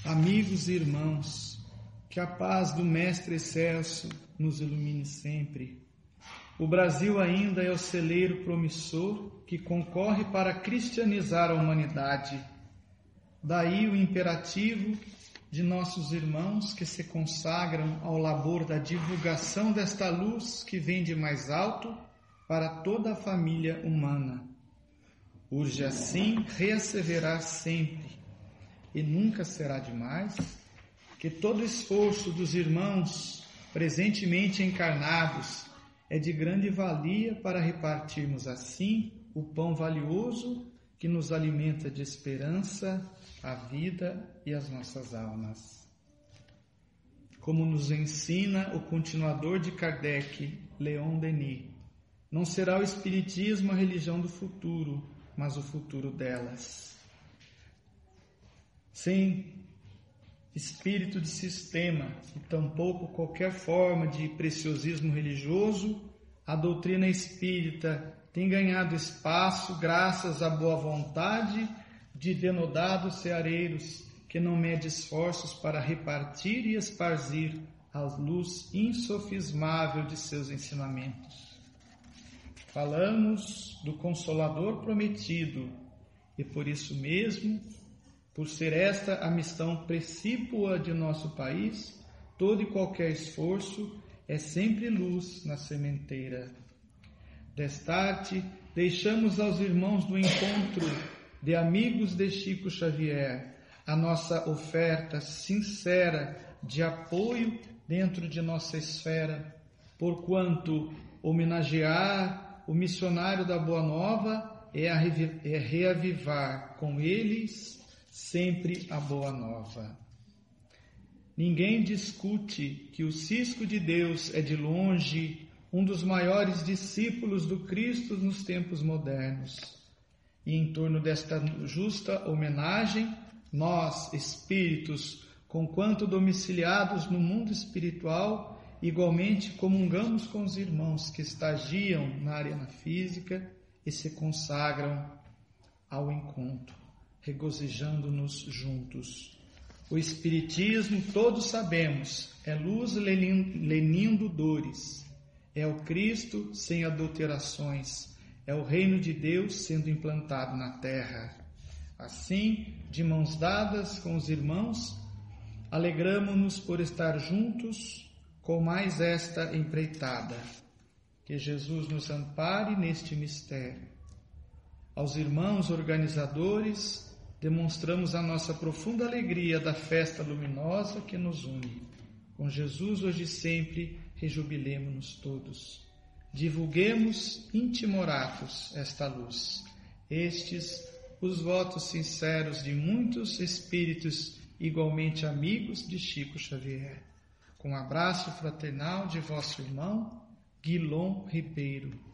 Amigos e irmãos, que a paz do Mestre Excelso nos ilumine sempre. O Brasil ainda é o celeiro promissor que concorre para cristianizar a humanidade. Daí o imperativo de nossos irmãos que se consagram ao labor da divulgação desta luz que vem de mais alto para toda a família humana. Urge assim reasseverar sempre, e nunca será demais, que todo esforço dos irmãos presentemente encarnados é de grande valia para repartirmos assim o pão valioso que nos alimenta de esperança, a vida e as nossas almas. Como nos ensina o continuador de Kardec, Leon Denis, não será o Espiritismo a religião do futuro, mas o futuro delas. Sem espírito de sistema e tampouco qualquer forma de preciosismo religioso, a doutrina espírita tem ganhado espaço graças à boa vontade de denodados ceareiros que não mede esforços para repartir e esparzir a luz insofismável de seus ensinamentos. Falamos do Consolador prometido e por isso mesmo, por ser esta a missão precípua de nosso país, todo e qualquer esforço é sempre luz na sementeira. Destarte, deixamos aos irmãos do encontro de amigos de Chico Xavier a nossa oferta sincera de apoio dentro de nossa esfera, porquanto homenagear o missionário da Boa Nova é reavivar com eles sempre a Boa Nova. Ninguém discute que o cisco de Deus é de longe um dos maiores discípulos do Cristo nos tempos modernos. E em torno desta justa homenagem, nós, espíritos, conquanto domiciliados no mundo espiritual, igualmente comungamos com os irmãos que estagiam na arena física e se consagram ao encontro, regozijando-nos juntos. O Espiritismo, todos sabemos, é luz lenindo dores, é o Cristo sem adulterações, é o reino de Deus sendo implantado na terra. Assim, de mãos dadas com os irmãos, alegramo-nos por estar juntos com mais esta empreitada. Que Jesus nos ampare neste mistério. Aos irmãos organizadores, demonstramos a nossa profunda alegria da festa luminosa que nos une. Com Jesus hoje e sempre, rejubilemo-nos todos. Divulguemos intimoratos esta luz. Estes, os votos sinceros de muitos espíritos igualmente amigos de Chico Xavier. Com um abraço fraternal de vosso irmão, Guilom Ribeiro.